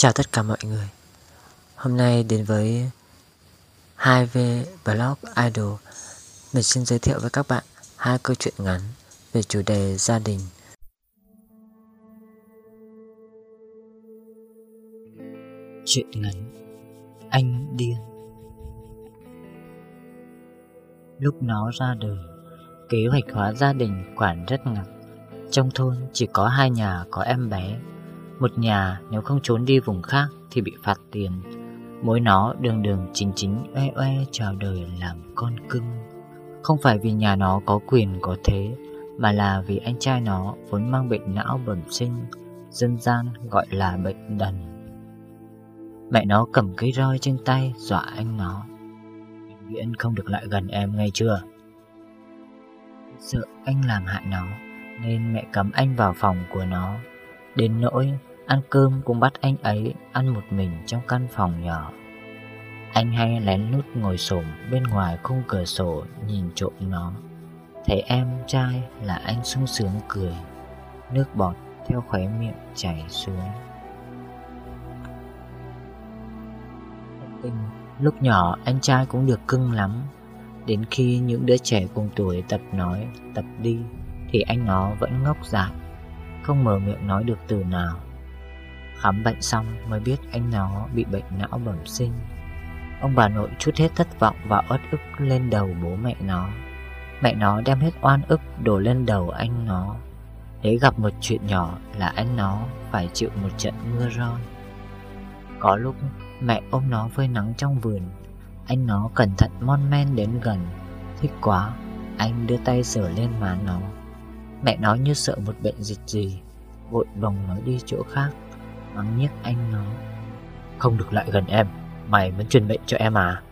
Chào tất cả mọi người. Hôm nay đến với 2V Blog Idol, mình xin giới thiệu với các bạn hai câu chuyện ngắn về chủ đề gia đình. Chuyện ngắn Anh Điên. Lúc nó ra đời, kế hoạch hóa gia đình quản rất ngặt. Trong thôn chỉ có 2 nhà có em bé. Một nhà nếu không trốn đi vùng khác thì bị phạt tiền. Mỗi nó đường chính oe oe chào đời làm con cưng. Không phải vì nhà nó có quyền có thế, mà là vì anh trai nó vốn mang bệnh não bẩm sinh, dân gian gọi là bệnh đần. Mẹ nó cầm cây roi trên tay dọa anh nó: "Vĩnh viễn không được lại gần em, nghe chưa?" Sợ anh làm hại nó nên mẹ cấm anh vào phòng của nó. Đến nỗi ăn cơm cũng bắt anh ấy ăn một mình trong căn phòng nhỏ. Anh hay lén lút ngồi xổm bên ngoài khung cửa sổ nhìn trộm nó. Thấy em trai là anh sung sướng cười, nước bọt theo khóe miệng chảy xuống. Lúc nhỏ anh trai cũng được cưng lắm. Đến khi những đứa trẻ cùng tuổi tập nói, tập đi, thì anh nó vẫn ngốc dại, không mở miệng nói được từ nào. Khám bệnh xong mới biết anh nó bị bệnh não bẩm sinh. Ông bà nội trút hết thất vọng và uất ức lên đầu bố mẹ nó. Mẹ nó đem hết oan ức đổ lên đầu anh nó. Để gặp một chuyện nhỏ là anh nó phải chịu một trận mưa roi. Có lúc mẹ ôm nó phơi nắng trong vườn, anh nó cẩn thận mon men đến gần. Thích quá, anh đưa tay sờ lên má nó. Mẹ nó như sợ một bệnh dịch gì, vội bồng nó đi chỗ khác, mắng nhiếc anh nó: "Không được lại gần em, mày muốn truyền bệnh cho em à?"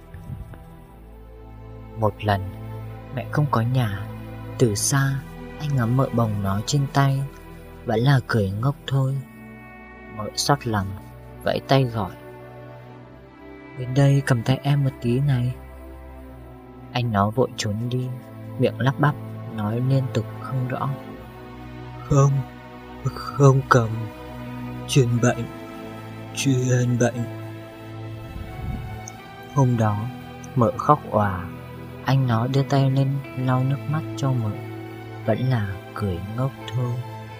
Một lần mẹ không có nhà, từ xa anh ngắm mợ bồng nó trên tay, vẫn là cười ngốc thôi. Mợ xót lòng vẫy tay gọi: "Đến đây cầm tay em một tí này." Anh nó vội trốn đi, miệng lắp bắp nói liên tục không rõ: Không cầm, truyền bệnh. Hôm đó mợ khóc òa. Anh nó đưa tay lên lau nước mắt cho mợ, vẫn là cười ngốc thôi.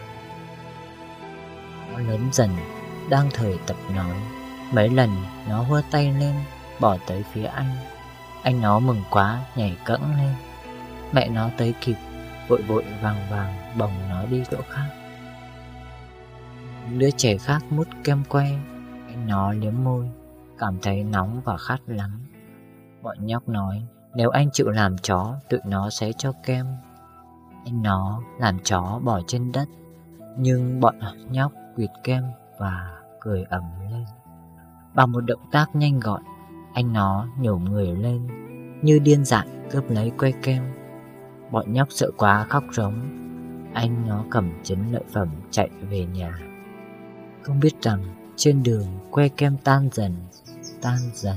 Nó lớn dần, đang thời tập nói. Mấy lần nó hơ tay lên bỏ tới phía anh. Anh nó mừng quá nhảy cẫng lên. Mẹ nó tới kịp, vội vàng bồng nó đi chỗ khác. Đứa trẻ khác mút kem que, anh nó liếm môi, cảm thấy nóng và khát lắm. Bọn nhóc nói nếu anh chịu làm chó, tụi nó sẽ cho kem. Anh nó làm chó bỏ trên đất, nhưng bọn nhóc quỵt kem và cười ầm lên. Bằng một động tác nhanh gọn, anh nó nhổ người lên, như điên dại cướp lấy que kem. Bọn nhóc sợ quá khóc rống. Anh nó cầm chấn lợi phẩm chạy về nhà, không biết rằng trên đường que kem tan dần.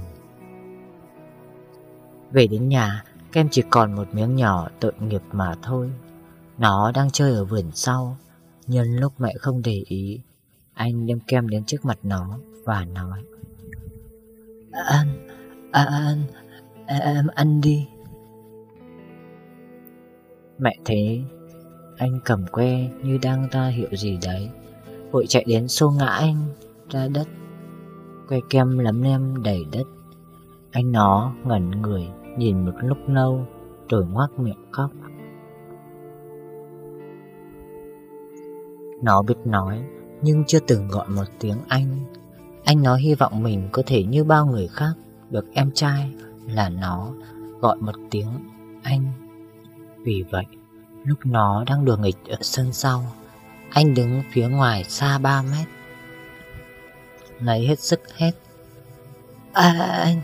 Về đến nhà, kem chỉ còn một miếng nhỏ tội nghiệp mà thôi. Nó đang chơi ở vườn sau. Nhân lúc mẹ không để ý, anh đem kem đến trước mặt nó và nói: Em ăn đi." Mẹ thấy anh cầm que như đang ra hiệu gì đấy, vội chạy đến xô ngã anh ra đất. Que kem lấm lem đầy đất. Anh nó ngẩn người nhìn một lúc lâu rồi ngoác miệng khóc. Nó biết nói nhưng chưa từng gọi một tiếng anh. Anh nó hy vọng mình có thể như bao người khác được em trai là nó gọi một tiếng anh. Vì vậy lúc nó đang đùa nghịch ở sân sau, anh đứng phía ngoài xa 3 mét, lấy hết sức hét: Anh.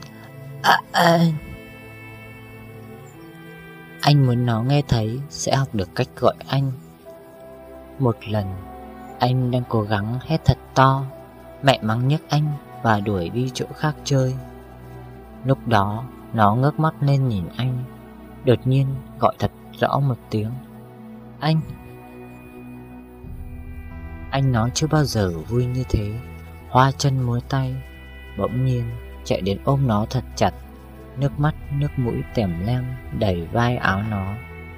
Anh muốn nó nghe thấy sẽ học được cách gọi anh. Một lần anh đang cố gắng hét thật to, mẹ mắng nhiếc anh và đuổi đi chỗ khác chơi. Lúc đó nó ngước mắt lên nhìn anh, đột nhiên gọi thật rõ một tiếng: Anh. Anh nó chưa bao giờ vui như thế. hoa chân múa tay, bỗng nhiên chạy đến ôm nó thật chặt. Nước mắt nước mũi tèm lem đầy vai áo nó.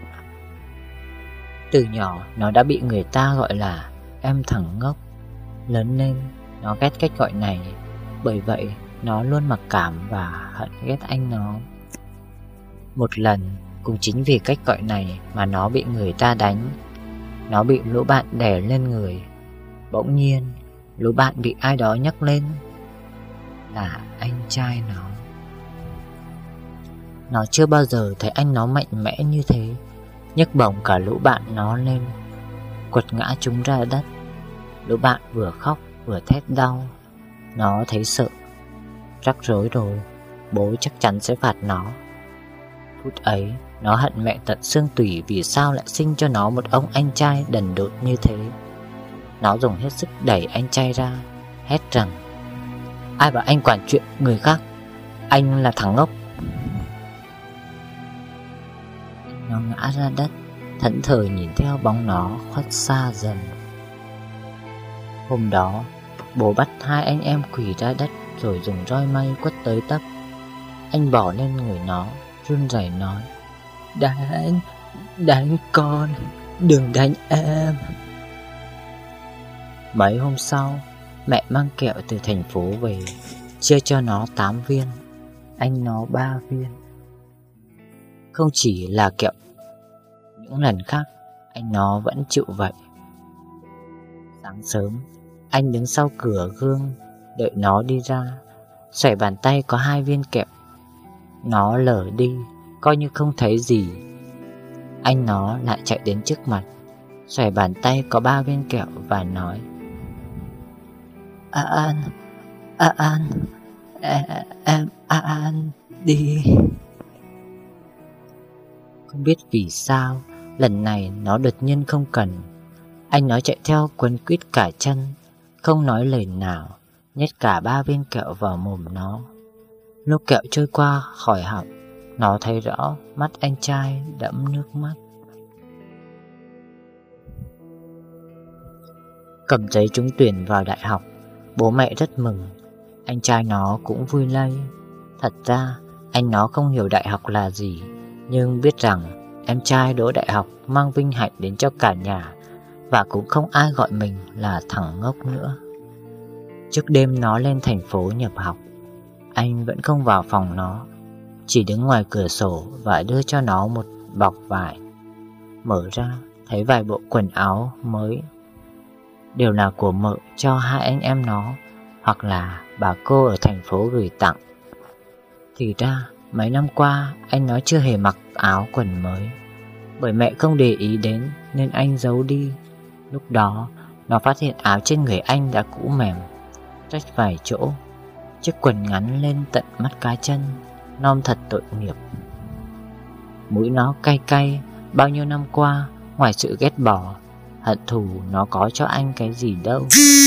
Từ nhỏ nó đã bị người ta gọi là em thằng ngốc. Lớn lên nó ghét cách gọi này, bởi vậy nó luôn mặc cảm và hận ghét anh nó. Một lần cũng chính vì cách gọi này mà nó bị người ta đánh. Nó bị lũ bạn đè lên người. Bỗng nhiên lũ bạn bị ai đó nhắc lên là anh trai nó. Nó chưa bao giờ thấy anh nó mạnh mẽ như thế. Nhấc bổng cả lũ bạn nó lên, quật ngã chúng ra đất. Lũ bạn vừa khóc vừa thét đau. Nó thấy sợ. Rắc rối rồi, bố chắc chắn sẽ phạt nó. Phút ấy nó hận mẹ tận xương tủy vì sao lại sinh cho nó một ông anh trai đần độn như thế. Nó dùng hết sức đẩy anh trai ra, hét rằng: ai bảo anh quản chuyện người khác? Anh là thằng ngốc. Nó ngã ra đất, thẫn thờ nhìn theo bóng nó khuất xa dần. Hôm đó bố bắt hai anh em quỳ ra đất rồi dùng roi mây quất tới tấp. Anh bỏ lên người nó, run rẩy nói: Đánh con, đừng đánh em. Mấy hôm sau, mẹ mang kẹo từ thành phố về, chia cho nó 8 viên, anh nó 3 viên. Không chỉ là kẹo, những lần khác anh nó vẫn chịu vậy. Sáng sớm, anh đứng sau cửa gương đợi nó đi ra, xoẻ bàn tay có 2 viên kẹo. Nó lờ đi, coi như không thấy gì. Anh nó lại chạy đến trước mặt, xoẻ bàn tay có 3 viên kẹo và nói: em ăn đi. Không biết vì sao, lần này nó đột nhiên không cần. Anh nó chạy theo quấn quýt cả chân, không nói lời nào, nhét cả 3 viên kẹo vào mồm nó. Lúc kẹo trôi qua khỏi họng, nó thấy rõ mắt anh trai đẫm nước mắt. Cầm giấy trúng tuyển vào đại học, bố mẹ rất mừng. Anh trai nó cũng vui lây. Thật ra anh nó không hiểu đại học là gì, nhưng biết rằng em trai đỗ đại học mang vinh hạnh đến cho cả nhà, và cũng không ai gọi mình là thằng ngốc nữa. Trước đêm nó lên thành phố nhập học, anh vẫn không vào phòng nó, chỉ đứng ngoài cửa sổ và đưa cho nó một bọc vải. Mở ra thấy vài bộ quần áo mới, đều là của mợ cho hai anh em nó, hoặc là bà cô ở thành phố gửi tặng. Thì ra mấy năm qua anh nó chưa hề mặc áo quần mới, bởi mẹ không để ý đến nên anh giấu đi. Lúc đó nó phát hiện áo trên người anh đã cũ mềm, rách vài chỗ, chiếc quần ngắn lên tận mắt cá chân, non thật tội nghiệp. Mũi nó cay cay. Bao nhiêu năm qua, ngoài sự ghét bỏ, hận thù, nó có cho anh cái gì đâu.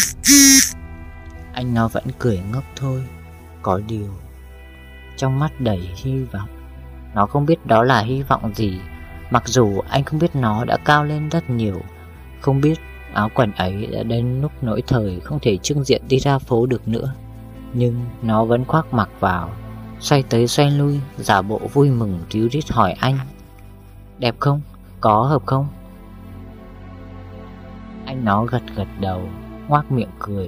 Anh nó vẫn cười ngốc thôi. Có điều trong mắt đầy hy vọng. Nó không biết đó là hy vọng gì, mặc dù anh không biết nó đã cao lên rất nhiều. Không biết áo quần ấy đã đến lúc nỗi thời không thể trưng diện đi ra phố được nữa. Nhưng nó vẫn khoác mặc vào, xoay tới xoay lui, giả bộ vui mừng ríu rít hỏi anh: đẹp không? Có hợp không? Anh nó gật gật đầu, ngoác miệng cười.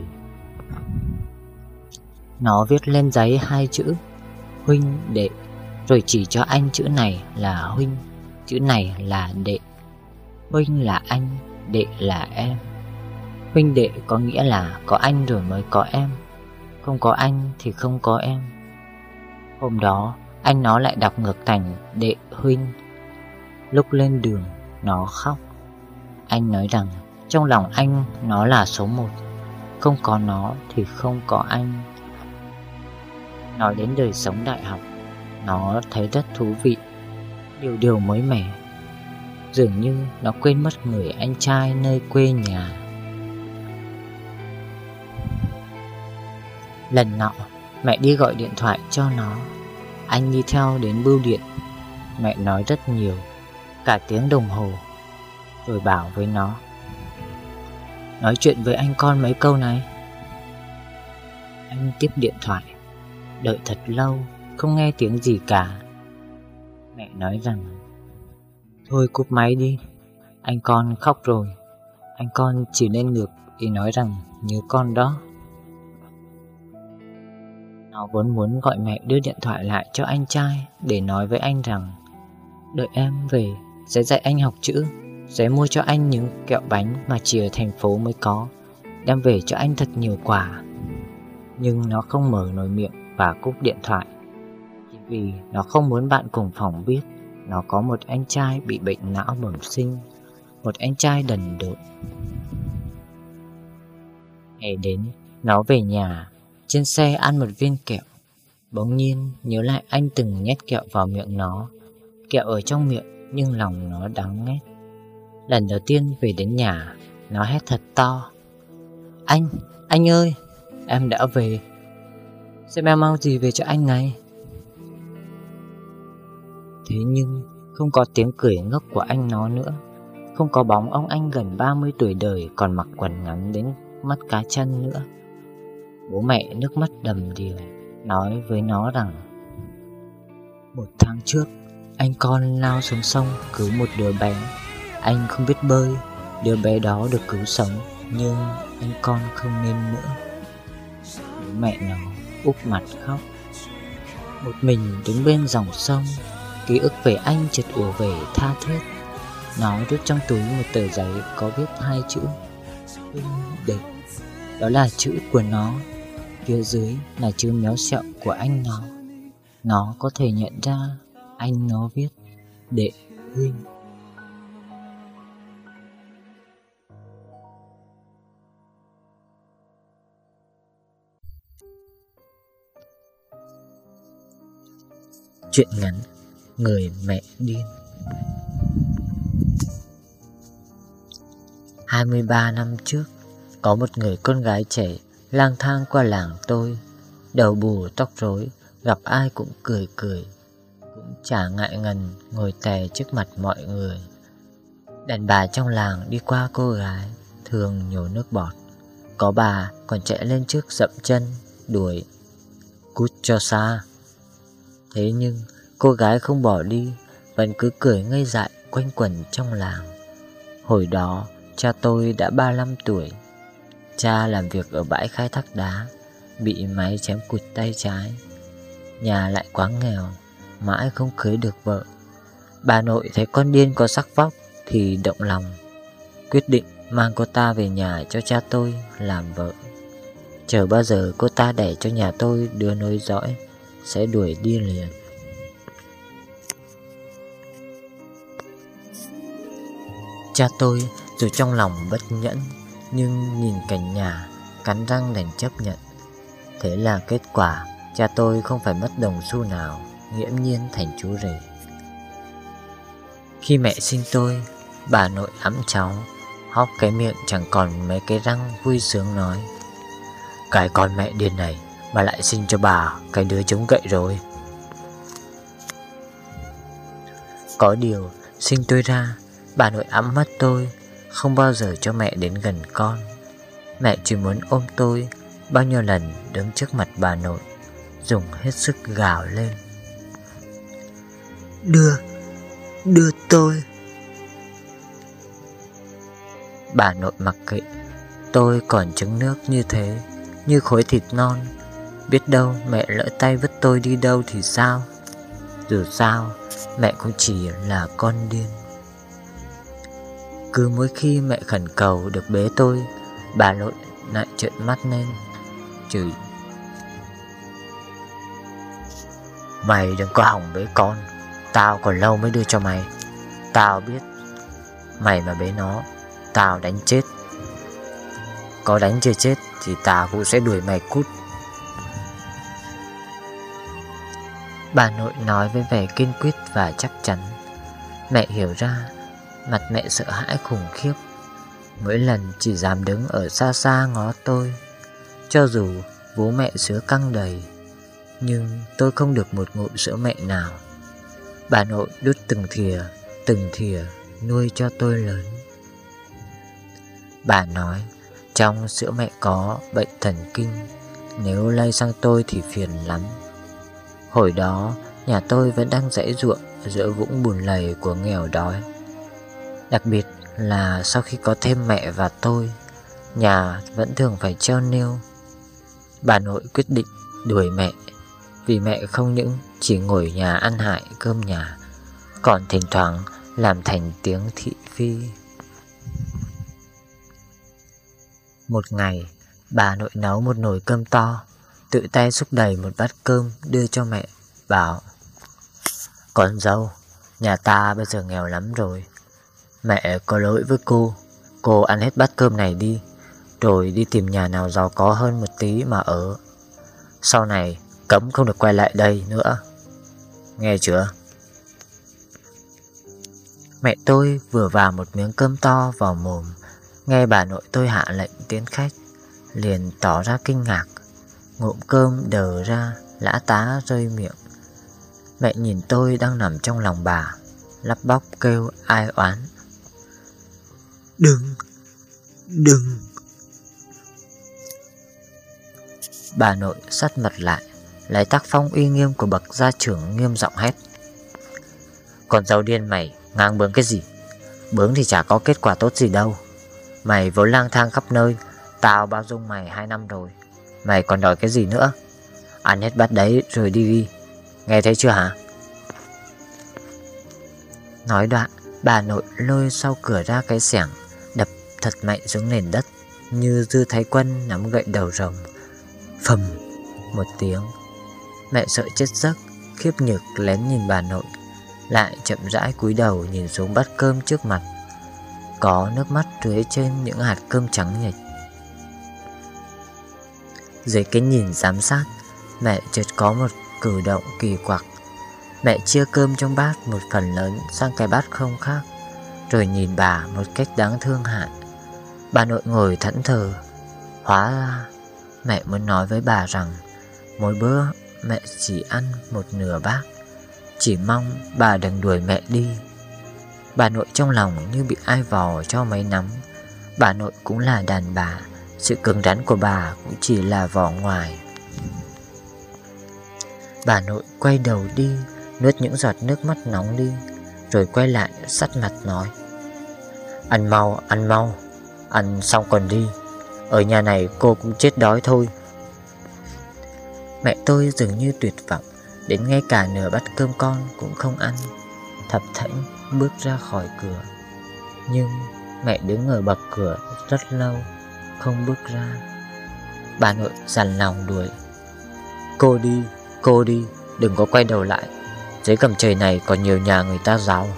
Nó viết lên giấy 2 chữ huynh đệ, rồi chỉ cho anh chữ này là huynh, chữ này là đệ. Huynh là anh, đệ là em. Huynh đệ có nghĩa là có anh rồi mới có em, không có anh thì không có em. Hôm đó anh nó lại đọc ngược thành đệ huynh. Lúc lên đường nó khóc. Anh nói rằng trong lòng anh nó là số 1, không có nó thì không có anh. Nói đến đời sống đại học, nó thấy rất thú vị, điều điều mới mẻ. Dường như nó quên mất người anh trai nơi quê nhà. Lần nọ mẹ đi gọi điện thoại cho nó, anh đi theo đến bưu điện. Mẹ nói rất nhiều, cả tiếng đồng hồ, rồi bảo với nó: nói chuyện với anh con mấy câu này. Anh tiếp điện thoại, đợi thật lâu, không nghe tiếng gì cả. Mẹ nói rằng: thôi cúp máy đi, anh con khóc rồi. Anh con chỉ lên được ý nói rằng nhớ con đó. Nó vốn muốn gọi mẹ đưa điện thoại lại cho anh trai để nói với anh rằng đợi em về sẽ dạy anh học chữ, sẽ mua cho anh những kẹo bánh mà chỉ ở thành phố mới có, đem về cho anh thật nhiều quà. Nhưng nó không mở nổi miệng và cúp điện thoại, chỉ vì nó không muốn bạn cùng phòng biết nó có một anh trai bị bệnh não bẩm sinh, một anh trai đần độn. Ngày đến, nó về nhà, trên xe ăn một viên kẹo. Bỗng nhiên nhớ lại anh từng nhét kẹo vào miệng nó. Kẹo ở trong miệng nhưng lòng nó đắng ngắt. Lần đầu tiên về đến nhà, nó hét thật to: Anh ơi, em đã về. Xem em mang gì về cho anh này. Thế nhưng không có tiếng cười ngốc của anh nó nữa. Không có bóng ông anh gần 30 tuổi đời còn mặc quần ngắn đến mắt cá chân nữa. Bố mẹ nước mắt đầm đìa nói với nó rằng 1 tháng trước anh con lao xuống sông cứu một đứa bé. Anh không biết bơi, đứa bé đó được cứu sống, nhưng anh con không nên nữa. Bố mẹ nó úp mặt khóc. Một mình đứng bên dòng sông, ký ức về anh chợt ùa về tha thiết. Nó rút trong túi một tờ giấy có viết 2 chữ huynh đệ. Đó là chữ của nó. Phía dưới là chữ méo xẹo của anh nó. Nó có thể nhận ra anh nó viết đệ huynh. Truyện ngắn Người mẹ điên. 23 năm trước, có một người con gái trẻ lang thang qua làng tôi, đầu bù tóc rối, gặp ai cũng cười cười, cũng chả ngại ngần ngồi tè trước mặt mọi người. Đàn bà trong làng đi qua cô gái thường nhổ nước bọt, có bà còn chạy lên trước dậm chân đuổi: cút cho xa. Thế nhưng cô gái không bỏ đi, vẫn cứ cười ngây dại quanh quẩn trong làng. Hồi đó cha tôi đã 35 tuổi. Cha làm việc ở bãi khai thác đá, bị máy chém cụt tay trái. Nhà lại quá nghèo, mãi không cưới được vợ. Bà nội thấy con điên có sắc vóc thì động lòng, quyết định mang cô ta về nhà cho cha tôi làm vợ. Chờ bao giờ cô ta đẻ cho nhà tôi đứa nối dõi, sẽ đuổi đi liền. Cha tôi dù trong lòng bất nhẫn, nhưng nhìn cảnh nhà, cắn răng đành chấp nhận. Thế là kết quả, cha tôi không phải mất đồng xu nào, nghiễm nhiên thành chú rể. Khi mẹ sinh tôi, bà nội ẵm cháu, hóc cái miệng chẳng còn mấy cái răng, vui sướng nói: cái con mẹ điên này mà lại sinh cho bà cái đứa chống gậy rồi. Có điều sinh tôi ra, bà nội ẵm mất tôi, không bao giờ cho mẹ đến gần con. Mẹ chỉ muốn ôm tôi, bao nhiêu lần đứng trước mặt bà nội, dùng hết sức gào lên: Đưa tôi. Bà nội mặc kệ. Tôi còn trứng nước như thế, như khối thịt non. Biết đâu mẹ lỡ tay vứt tôi đi đâu thì sao? Dù sao mẹ cũng chỉ là con điên. Cứ mỗi khi mẹ khẩn cầu được bế tôi, bà nội lại trợn mắt lên chửi: mày đừng có hỏng bế con, tao còn lâu mới đưa cho mày. Tao biết mày mà bế nó, tao đánh chết. Có đánh chưa chết thì tao cũng sẽ đuổi mày cút. Bà nội nói với vẻ kiên quyết và chắc chắn. Mẹ hiểu ra, mặt mẹ sợ hãi khủng khiếp, mỗi lần chỉ dám đứng ở xa xa ngó tôi. Cho dù vú mẹ sữa căng đầy, nhưng tôi không được một ngụm sữa mẹ nào. Bà nội đút từng thìa nuôi cho tôi lớn. Bà nói trong sữa mẹ có bệnh thần kinh, nếu lây sang tôi thì phiền lắm. Hồi đó nhà tôi vẫn đang giãy giụa giữa vũng bùn lầy của nghèo đói. Đặc biệt là sau khi có thêm mẹ và tôi, nhà vẫn thường phải treo niêu. Bà nội quyết định đuổi mẹ, vì mẹ không những chỉ ngồi nhà ăn hại cơm nhà, còn thỉnh thoảng làm thành tiếng thị phi. Một ngày, bà nội nấu một nồi cơm to, tự tay xúc đầy một bát cơm đưa cho mẹ, bảo: "Con dâu, nhà ta bây giờ nghèo lắm rồi. Mẹ có lỗi với cô ăn hết bát cơm này đi, rồi đi tìm nhà nào giàu có hơn một tí mà ở. Sau này cấm không được quay lại đây nữa, nghe chưa?" Mẹ tôi vừa vào một miếng cơm to vào mồm, nghe bà nội tôi hạ lệnh tiến khách, liền tỏ ra kinh ngạc, ngụm cơm đờ ra, lã tá rơi miệng. Mẹ nhìn tôi đang nằm trong lòng bà, lắp bắp kêu ai oán: Đừng. Bà nội sắt mặt lại, lấy tác phong uy nghiêm của bậc gia trưởng nghiêm giọng hét: "Con dâu điên mày, ngang bướng cái gì? Bướng thì chả có kết quả tốt gì đâu. Mày vốn lang thang khắp nơi, tao bao dung mày 2 năm rồi, mày còn đòi cái gì nữa? Ăn hết bát đấy rồi đi, nghe thấy chưa hả?" Nói đoạn, bà nội lôi sau cửa ra cái xẻng, đập thật mạnh xuống nền đất, như Dư Thái Quân nắm gậy đầu rồng. Phầm một tiếng. Mẹ sợ chết giấc, khiếp nhược lén nhìn bà nội, lại chậm rãi cúi đầu nhìn xuống bát cơm trước mặt. Có nước mắt rưới trên những hạt cơm trắng nhệch. Dưới cái nhìn giám sát, mẹ chợt có một cử động kỳ quặc. Mẹ chia cơm trong bát một phần lớn sang cái bát không khác, rồi nhìn bà một cách đáng thương hại. Bà nội ngồi thẫn thờ. Hóa ra mẹ muốn nói với bà rằng mỗi bữa mẹ chỉ ăn một nửa bát, chỉ mong bà đừng đuổi mẹ đi. Bà nội trong lòng như bị ai vò cho mấy nắm. Bà nội cũng là đàn bà, sự cứng rắn của bà cũng chỉ là vỏ ngoài. Bà nội quay đầu đi, nuốt những giọt nước mắt nóng đi, rồi quay lại sắt mặt nói: ăn mau, ăn xong còn đi. Ở nhà này cô cũng chết đói thôi." Mẹ tôi dường như tuyệt vọng, đến ngay cả nửa bát cơm con cũng không ăn, thập thảnh bước ra khỏi cửa. Nhưng mẹ đứng ở bậc cửa rất lâu, không bước ra. Bà nội dằn lòng đuổi: Cô đi, đừng có quay đầu lại. Dưới gầm trời này còn nhiều nhà người ta giàu."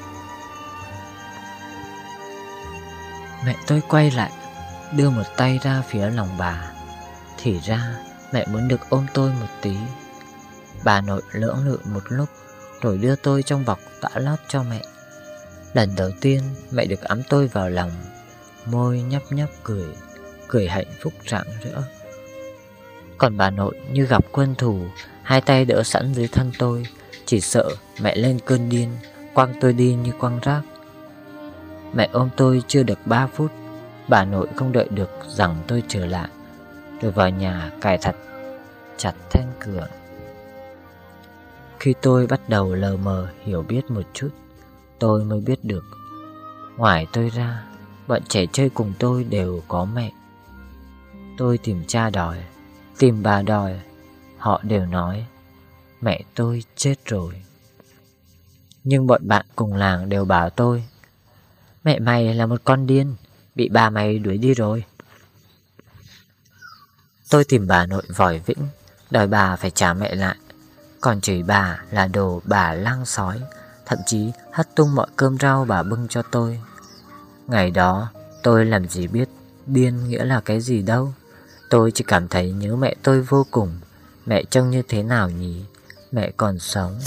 Mẹ tôi quay lại, đưa một tay ra phía lòng bà. Thì ra mẹ muốn được ôm tôi một tí. Bà nội lưỡng lự một lúc, rồi đưa tôi trong bọc tã lót cho mẹ. Lần đầu tiên mẹ được ẵm tôi vào lòng, môi nhấp nhấp cười hạnh phúc rạng rỡ. Còn bà nội như gặp quân thù, hai tay đỡ sẵn dưới thân tôi, chỉ sợ mẹ lên cơn điên, quăng tôi đi như quăng rác. Mẹ ôm tôi chưa được 3 phút, bà nội không đợi được rằng tôi trở lại, rồi vào nhà cài thật chặt then cửa. Khi tôi bắt đầu lờ mờ hiểu biết một chút, tôi mới biết được, ngoài tôi ra, bọn trẻ chơi cùng tôi đều có mẹ. Tôi tìm cha đòi, tìm bà đòi, họ đều nói mẹ tôi chết rồi. Nhưng bọn bạn cùng làng đều bảo tôi: mẹ mày là một con điên, bị bà mày đuổi đi rồi. Tôi tìm bà nội vòi vĩnh, đòi bà phải trả mẹ lại, còn chửi bà là đồ bà lang sói, thậm chí hất tung mọi cơm rau bà bưng cho tôi. Ngày đó tôi làm gì biết điên nghĩa là cái gì đâu. Tôi chỉ cảm thấy nhớ mẹ tôi vô cùng. Mẹ trông như thế nào nhỉ? Mẹ còn sống.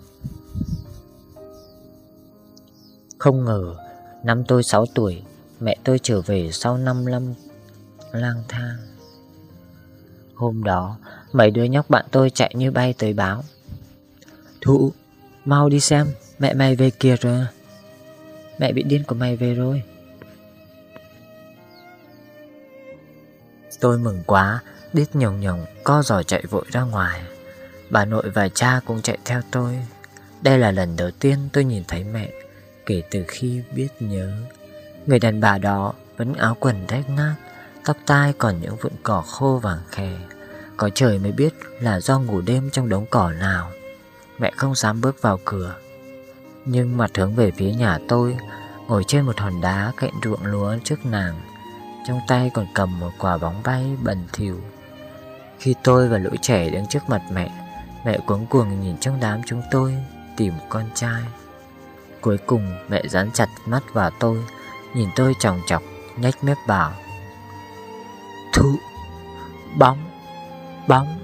Không ngờ năm tôi 6 tuổi, mẹ tôi trở về sau 5 năm lang thang. Hôm đó mấy đứa nhóc bạn tôi chạy như bay tới báo: Thụ, mau đi xem, mẹ mày về kìa rồi. Mẹ bị điên của mày về rồi. Tôi mừng quá, đít nhồng nhồng co giò chạy vội ra ngoài. Bà nội và cha cũng chạy theo tôi. Đây là lần đầu tiên tôi nhìn thấy mẹ kể từ khi biết nhớ. Người đàn bà đó vẫn áo quần rách nát, tóc tai còn những vụn cỏ khô vàng khè. Có trời mới biết là do ngủ đêm trong đống cỏ nào. Mẹ không dám bước vào cửa, nhưng mặt hướng về phía nhà tôi, ngồi trên một hòn đá cạnh ruộng lúa trước nàng, trong tay còn cầm một quả bóng bay bẩn thỉu. Khi tôi và lũ trẻ đứng trước mặt mẹ, mẹ cuống cuồng nhìn trong đám chúng tôi tìm con trai. Cuối cùng mẹ dán chặt mắt vào tôi, nhìn tôi chòng chọc, nhếch mép bảo: Thụ, bóng, bóng.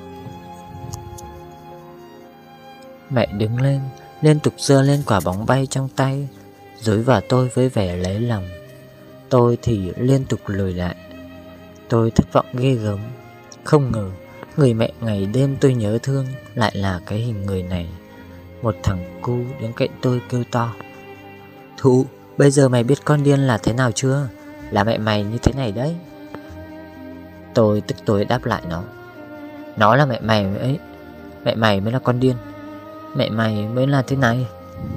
Mẹ đứng lên, liên tục giơ lên quả bóng bay trong tay, dúi vào tôi với vẻ lấy lòng. Tôi thì liên tục lùi lại. Tôi thất vọng ghê gớm. Không ngờ người mẹ ngày đêm tôi nhớ thương lại là cái hình người này. Một thằng cu đứng cạnh tôi kêu to: Thụ, bây giờ mày biết con điên là thế nào chưa? Là mẹ mày như thế này đấy. Tôi tức tối đáp lại nó: Nó là mẹ mày ấy. Mẹ mày mới là con điên. Mẹ mày mới là thế này.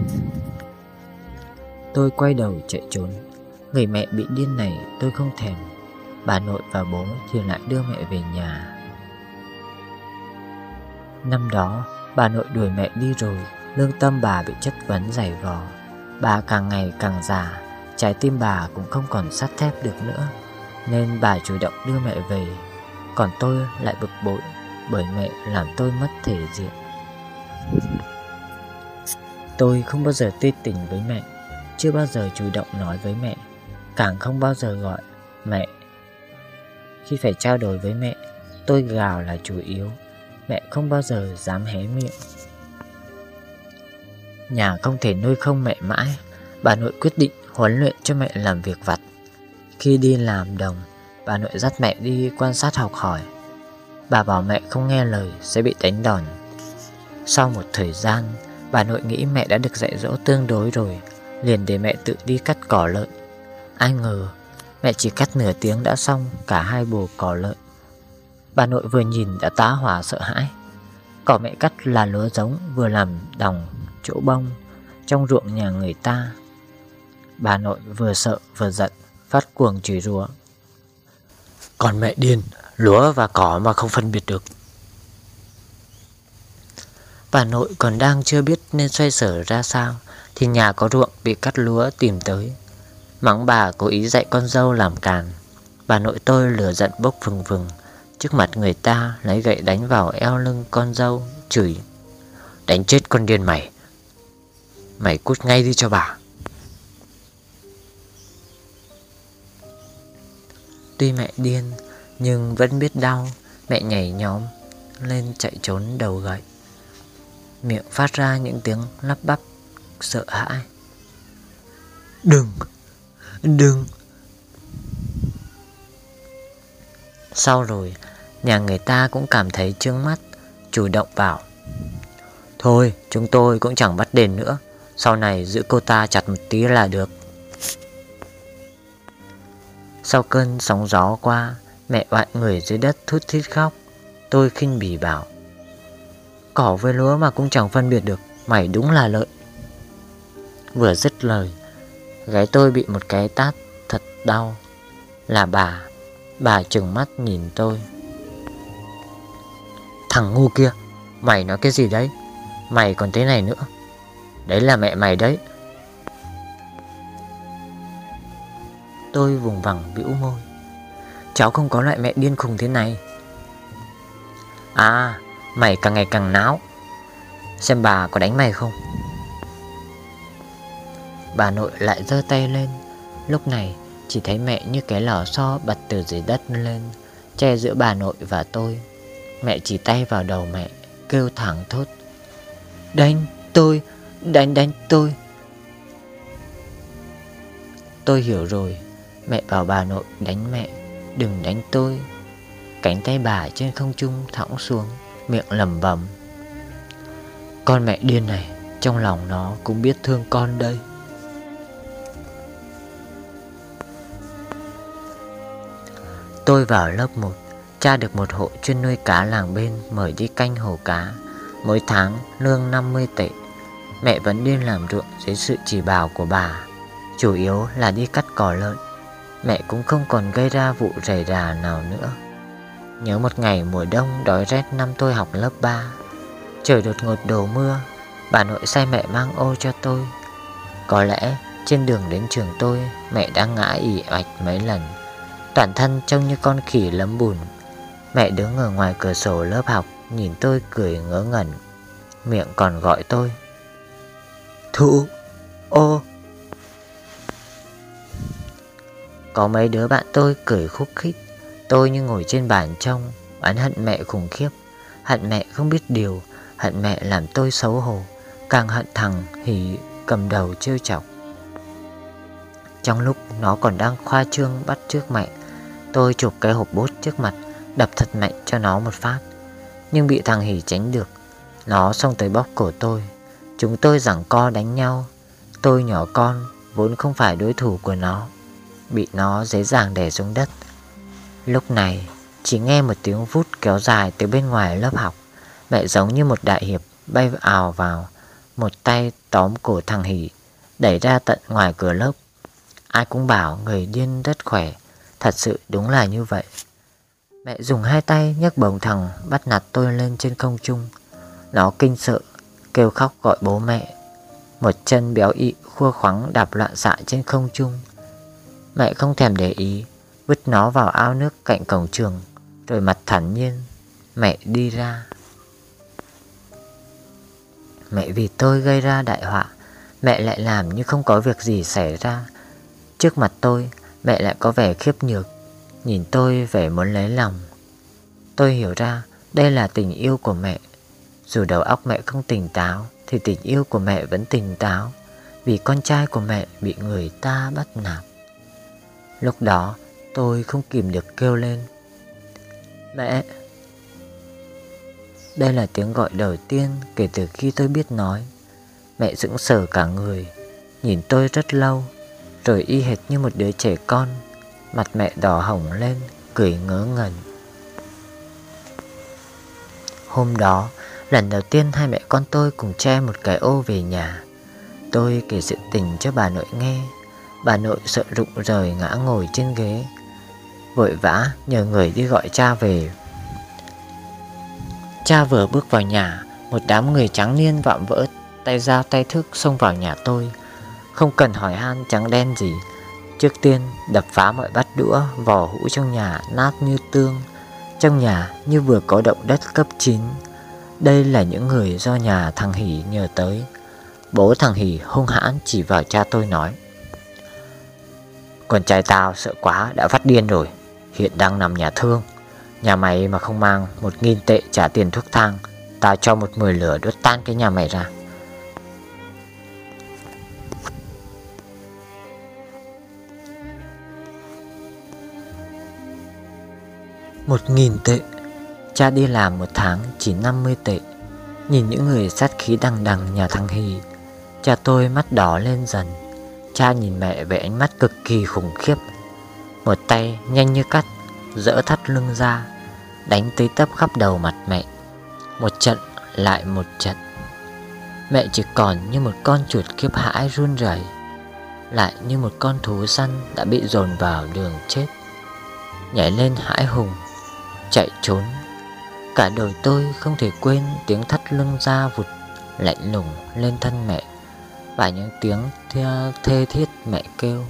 Tôi quay đầu chạy trốn. Người mẹ bị điên này tôi không thèm. Bà nội và bố thì lại đưa mẹ về nhà. Năm đó bà nội đuổi mẹ đi rồi. Lương tâm bà bị chất vấn dày vò. Bà càng ngày càng già, trái tim bà cũng không còn sắt thép được nữa, nên bà chủ động đưa mẹ về. Còn tôi lại bực bội bởi mẹ làm tôi mất thể diện. Tôi không bao giờ tươi tình với mẹ, chưa bao giờ chủ động nói với mẹ, càng không bao giờ gọi mẹ. Khi phải trao đổi với mẹ, tôi gào là chủ yếu. Mẹ không bao giờ dám hé miệng. Nhà không thể nuôi không mẹ mãi. Bà nội quyết định huấn luyện cho mẹ làm việc vặt. Khi đi làm đồng, bà nội dắt mẹ đi quan sát học hỏi. Bà bảo mẹ không nghe lời sẽ bị đánh đòn. Sau một thời gian, bà nội nghĩ mẹ đã được dạy dỗ tương đối rồi, liền để mẹ tự đi cắt cỏ lợn. Ai ngờ mẹ chỉ cắt nửa tiếng đã xong cả 2 bồ cỏ lợn. Bà nội vừa nhìn đã tá hỏa sợ hãi. Cỏ mẹ cắt là lúa giống vừa làm đồng chỗ bông trong ruộng nhà người ta. Bà nội vừa sợ vừa giận, phát cuồng chửi rủa: Con mẹ điên, lúa và cỏ mà không phân biệt được. Bà nội còn đang chưa biết nên xoay sở ra sao thì nhà có ruộng bị cắt lúa tìm tới, mắng bà cố ý dạy con dâu làm càn. Bà nội tôi lửa giận bốc phừng phừng, trước mặt người ta lấy gậy đánh vào eo lưng con dâu, chửi: Đánh chết con điên mày. Mày cút ngay đi cho bà. Tuy mẹ điên nhưng vẫn biết đau. Mẹ nhảy nhóm lên chạy trốn đầu gậy, miệng phát ra những tiếng lắp bắp sợ hãi: Đừng, đừng. Sau rồi nhà người ta cũng cảm thấy chướng mắt, chủ động bảo: Thôi chúng tôi cũng chẳng bắt đền nữa, sau này giữ cô ta chặt một tí là được. Sau cơn sóng gió qua, mẹ oại người dưới đất thút thít khóc. Tôi khinh bỉ bảo: Cỏ với lúa mà cũng chẳng phân biệt được, mày đúng là lợn. Vừa dứt lời, gáy tôi bị một cái tát thật đau. Là bà trừng mắt nhìn tôi: Thằng ngu kia, mày nói cái gì đấy? Mày còn thế này nữa. Đấy là mẹ mày đấy. Tôi vùng vằng bĩu môi: Cháu không có loại mẹ điên khùng thế này. À, mày càng ngày càng náo. Xem bà có đánh mày không. Bà nội lại giơ tay lên. Lúc này chỉ thấy mẹ như cái lò xo bật từ dưới đất lên, che giữa bà nội và tôi. Mẹ chỉ tay vào đầu mẹ, kêu thẳng thốt: Đánh tôi, đánh tôi. Tôi hiểu rồi. Mẹ bảo bà nội đánh mẹ, đừng đánh tôi. Cánh tay bà trên không trung thõng xuống, miệng lẩm bẩm: Con mẹ điên này, trong lòng nó cũng biết thương con đây. Tôi vào lớp 1, Cha được một hộ chuyên nuôi cá làng bên mời đi canh hồ cá, mỗi tháng lương 50 tệ. Mẹ vẫn đi làm ruộng dưới sự chỉ bảo của bà, chủ yếu là đi cắt cỏ lợn. Mẹ cũng không còn gây ra vụ rầy rà nào nữa. Nhớ một ngày mùa đông đói rét năm tôi học lớp 3, trời đột ngột đổ mưa. Bà nội sai mẹ mang ô cho tôi. Có lẽ trên đường đến trường tôi, mẹ đã ngã ì ạch mấy lần, toàn thân trông như con khỉ lấm bùn. Mẹ đứng ở ngoài cửa sổ lớp học, nhìn tôi cười ngớ ngẩn, miệng còn gọi tôi Thụ, ô. Có mấy đứa bạn tôi cười khúc khích, tôi như ngồi trên bàn trông. Oán hận mẹ khủng khiếp, hận mẹ không biết điều, hận mẹ làm tôi xấu hổ, càng hận thằng Hỷ cầm đầu trêu chọc. Trong lúc nó còn đang khoa trương bắt chước mẹ, tôi chụp cái hộp bút trước mặt, đập thật mạnh cho nó một phát, nhưng bị thằng Hỷ tránh được. Nó xông tới bóp cổ tôi. Chúng tôi giằng co đánh nhau. Tôi nhỏ con, vốn không phải đối thủ của nó, bị nó dễ dàng đè xuống đất. Lúc này chỉ nghe một tiếng vút kéo dài từ bên ngoài lớp học. Mẹ giống như một đại hiệp bay ào vào, một tay tóm cổ thằng Hỷ, đẩy ra tận ngoài cửa lớp. Ai cũng bảo người điên rất khỏe. Thật sự đúng là như vậy. Mẹ dùng hai tay nhấc bổng thằng bắt nạt tôi lên trên không trung. Nó kinh sợ, kêu khóc gọi bố mẹ. Một chân béo ị khua khoắng đạp loạn xạ trên không trung. Mẹ không thèm để ý, vứt nó vào ao nước cạnh cổng trường, rồi mặt thản nhiên mẹ đi ra. Mẹ vì tôi gây ra đại họa, mẹ lại làm như không có việc gì xảy ra. Trước mặt tôi, mẹ lại có vẻ khiếp nhược, nhìn tôi vẻ muốn lấy lòng. Tôi hiểu ra đây là tình yêu của mẹ. Dù đầu óc mẹ không tỉnh táo, thì tình yêu của mẹ vẫn tỉnh táo, vì con trai của mẹ bị người ta bắt nạt. Lúc đó tôi không kìm được kêu lên mẹ. Đây là tiếng gọi đầu tiên kể từ khi tôi biết nói. Mẹ sững sờ cả người, nhìn tôi rất lâu, rồi y hệt như một đứa trẻ con. Mặt mẹ đỏ hồng lên, cười ngớ ngẩn. Hôm đó, lần đầu tiên hai mẹ con tôi cùng che một cái ô về nhà. Tôi kể sự tình cho bà nội nghe. Bà nội sợ rụng rời ngã ngồi trên ghế, vội vã nhờ người đi gọi cha về. Cha vừa bước vào nhà, một đám người trắng niên vạm vỡ, tay dao tay thước xông vào nhà tôi. Không cần hỏi han trắng đen gì, trước tiên đập phá mọi bát đũa, vò hũ trong nhà nát như tương. Trong nhà như vừa có động đất cấp 9. Đây là những người do nhà thằng Hỷ nhờ tới. Bố thằng Hỷ hung hãn chỉ vào cha tôi nói: con trai tao sợ quá đã phát điên rồi, hiện đang nằm nhà thương. Nhà mày mà không mang 1.000 tệ trả tiền thuốc thang, tao cho một mồi lửa đốt tan cái nhà mày ra. Một 1.000 tệ. Cha đi làm một tháng chỉ 50 tệ. Nhìn những người sát khí đằng đằng nhà thằng Hỷ, cha tôi mắt đỏ lên dần. Cha nhìn mẹ với ánh mắt cực kỳ khủng khiếp. Một tay nhanh như cắt giỡ thắt lưng ra, đánh tới tấp khắp đầu mặt mẹ. Một trận lại một trận. Mẹ chỉ còn như một con chuột kiếp hãi run rẩy, lại như một con thú săn đã bị dồn vào đường chết, nhảy lên hãi hùng, chạy trốn. Cả đời tôi không thể quên tiếng thắt lưng ra vụt lạnh lùng lên thân mẹ, và những tiếng thê thiết mẹ kêu.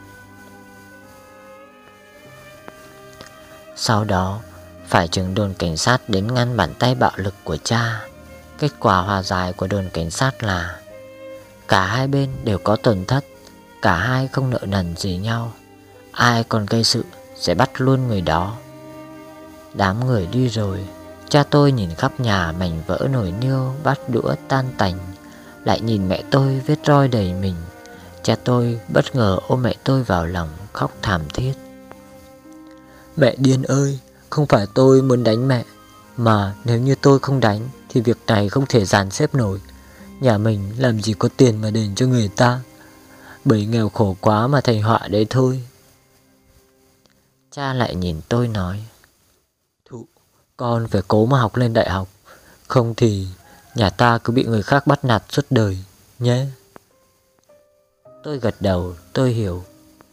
Sau đó phải trưởng đồn cảnh sát đến ngăn bàn tay bạo lực của cha. Kết quả hòa giải của đồn cảnh sát là cả hai bên đều có tổn thất, cả hai không nợ nần gì nhau. Ai còn gây sự sẽ bắt luôn người đó. Đám người đi rồi, cha tôi nhìn khắp nhà mảnh vỡ nồi niêu, bát đũa tan tành, lại nhìn mẹ tôi vết roi đầy mình. Cha tôi bất ngờ ôm mẹ tôi vào lòng, khóc thảm thiết. Mẹ điên ơi, không phải tôi muốn đánh mẹ, mà nếu như tôi không đánh thì việc này không thể dàn xếp nổi. Nhà mình làm gì có tiền mà đền cho người ta, bởi nghèo khổ quá mà thành họa đấy thôi. Cha lại nhìn tôi nói: Con phải cố mà học lên đại học, không thì nhà ta cứ bị người khác bắt nạt suốt đời nhé. Tôi gật đầu, tôi hiểu.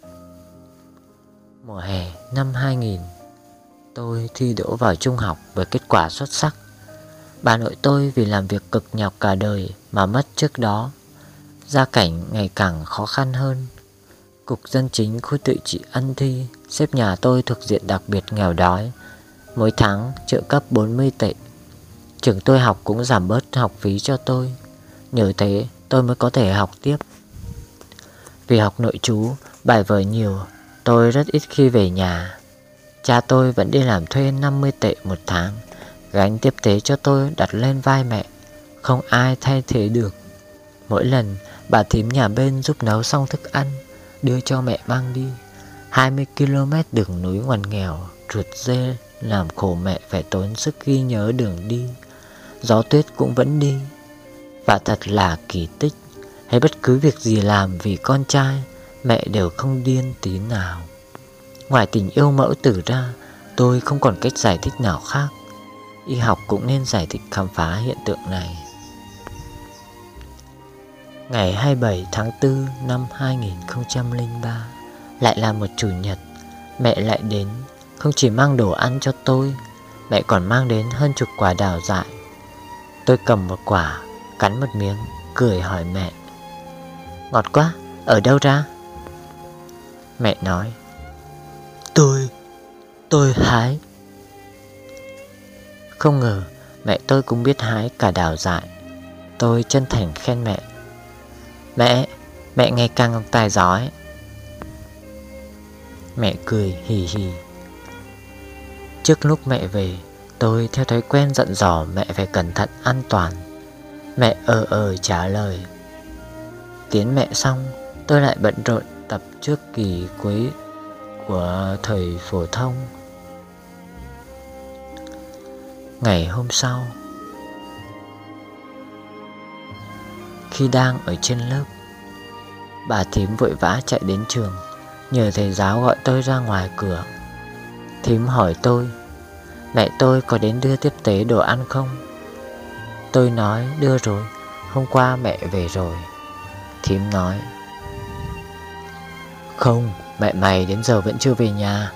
Mùa hè năm 2000, tôi thi đỗ vào trung học với kết quả xuất sắc. Bà nội tôi vì làm việc cực nhọc cả đời mà mất trước đó. Gia cảnh ngày càng khó khăn hơn. Cục dân chính khu tự trị Ân Thi xếp nhà tôi thuộc diện đặc biệt nghèo đói. Mỗi tháng trợ cấp 40 tệ. Trường tôi học cũng giảm bớt học phí cho tôi. Nhờ thế tôi mới có thể học tiếp. Vì học nội trú, bài vở nhiều, tôi rất ít khi về nhà. Cha tôi vẫn đi làm thuê 50 tệ một tháng. Gánh tiếp tế cho tôi đặt lên vai mẹ, không ai thay thế được. Mỗi lần bà thím nhà bên giúp nấu xong thức ăn, đưa cho mẹ mang đi. 20 km đường núi ngoằn nghèo, ruột dê làm khổ mẹ phải tốn sức ghi nhớ đường đi. Gió tuyết cũng vẫn đi. Và thật là kỳ tích, hay bất cứ việc gì làm vì con trai, mẹ đều không điên tí nào. Ngoài tình yêu mẫu tử ra, tôi không còn cách giải thích nào khác. Y học cũng nên giải thích khám phá hiện tượng này. Ngày 27 tháng 4 năm 2003, lại là một chủ nhật. Mẹ lại đến, không chỉ mang đồ ăn cho tôi, mẹ còn mang đến hơn chục quả đào dại. Tôi cầm một quả, cắn một miếng, cười hỏi mẹ: "Ngọt quá, ở đâu ra?" Mẹ nói: Tôi hái." Không ngờ mẹ tôi cũng biết hái cả đào dại. Tôi chân thành khen mẹ: Mẹ ngày càng tài giỏi." Mẹ cười hì hì. Trước lúc mẹ về, tôi theo thói quen dặn dò mẹ phải cẩn thận an toàn. Mẹ trả lời. Tiến mẹ xong, tôi lại bận rộn tập trước kỳ cuối của thời phổ thông. Ngày hôm sau, khi đang ở trên lớp, bà thím vội vã chạy đến trường, nhờ thầy giáo gọi tôi ra ngoài cửa. Thím hỏi tôi mẹ tôi có đến đưa tiếp tế đồ ăn không. Tôi nói đưa rồi, hôm qua mẹ về rồi. Thím nói: "Không, mẹ mày đến giờ vẫn chưa về nhà."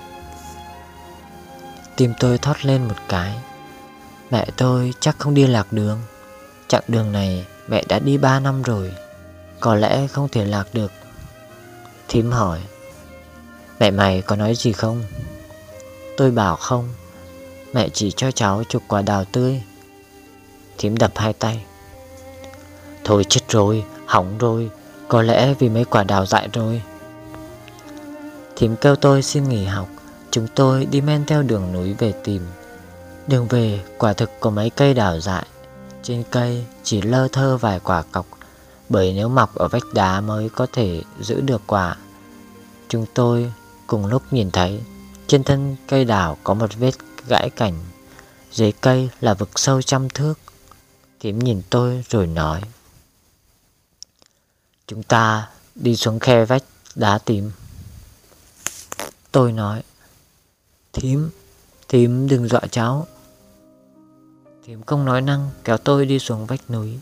Tim tôi thót lên một cái. Mẹ tôi chắc không đi lạc đường. Chặng đường này mẹ đã đi 3 năm rồi, có lẽ không thể lạc được. Thím hỏi: "Mẹ mày có nói gì không?" Tôi bảo không, mẹ chỉ cho cháu chục quả đào tươi. Thím đập hai tay: "Thôi chết rồi, hỏng rồi, có lẽ vì mấy quả đào dại rồi." Thím kêu tôi xin nghỉ học. Chúng tôi đi men theo đường núi về tìm. Đường về quả thực có mấy cây đào dại. Trên cây chỉ lơ thơ vài quả cọc, bởi nếu mọc ở vách đá mới có thể giữ được quả. Chúng tôi cùng lúc nhìn thấy trên thân cây đào có một vết gãy cành. Dưới cây là vực sâu 100 thước. Thím nhìn tôi rồi nói: "Chúng ta đi xuống khe vách đá tìm." Tôi nói: Thím đừng dọa cháu." Thím không nói năng kéo tôi đi xuống vách núi.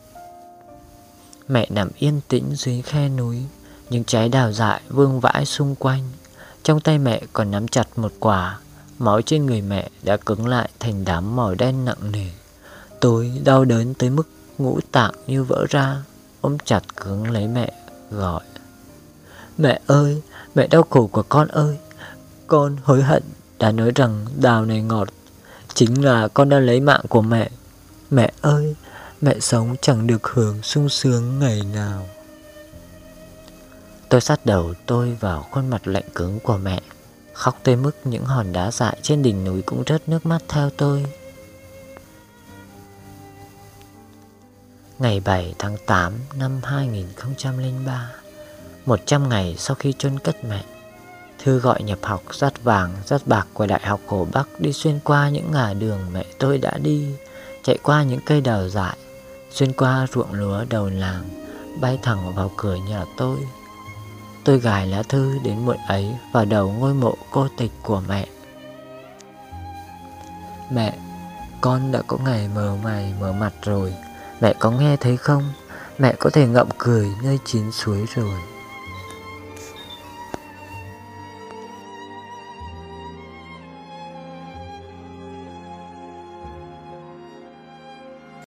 Mẹ nằm yên tĩnh dưới khe núi. Những trái đào dại vương vãi xung quanh. Trong tay mẹ còn nắm chặt một quả. Máu trên người mẹ đã cứng lại thành đám màu đen nặng nề. Tôi đau đớn tới mức ngũ tạng như vỡ ra, ôm chặt cứng lấy mẹ, gọi: "Mẹ ơi, mẹ đau khổ của con ơi. Con hối hận đã nói rằng đào này ngọt. Chính là con đã lấy mạng của mẹ. Mẹ ơi, mẹ sống chẳng được hưởng sung sướng ngày nào." Tôi sát đầu tôi vào khuôn mặt lạnh cứng của mẹ, khóc tới mức những hòn đá dại trên đỉnh núi cũng rớt nước mắt theo tôi. Ngày 7 tháng 8 năm 2003, 100 ngày sau khi chôn cất mẹ, thư gọi nhập học dắt vàng dắt bạc của Đại học Hồ Bắc đi xuyên qua những ngả đường mẹ tôi đã đi, chạy qua những cây đào dại, xuyên qua ruộng lúa đầu làng, bay thẳng vào cửa nhà tôi. Tôi gài lá thư đến muộn ấy vào đầu ngôi mộ cô tịch của mẹ. Mẹ, con đã có ngày mờ mày mờ mặt rồi. Mẹ có nghe thấy không? Mẹ có thể ngậm cười nơi chín suối rồi.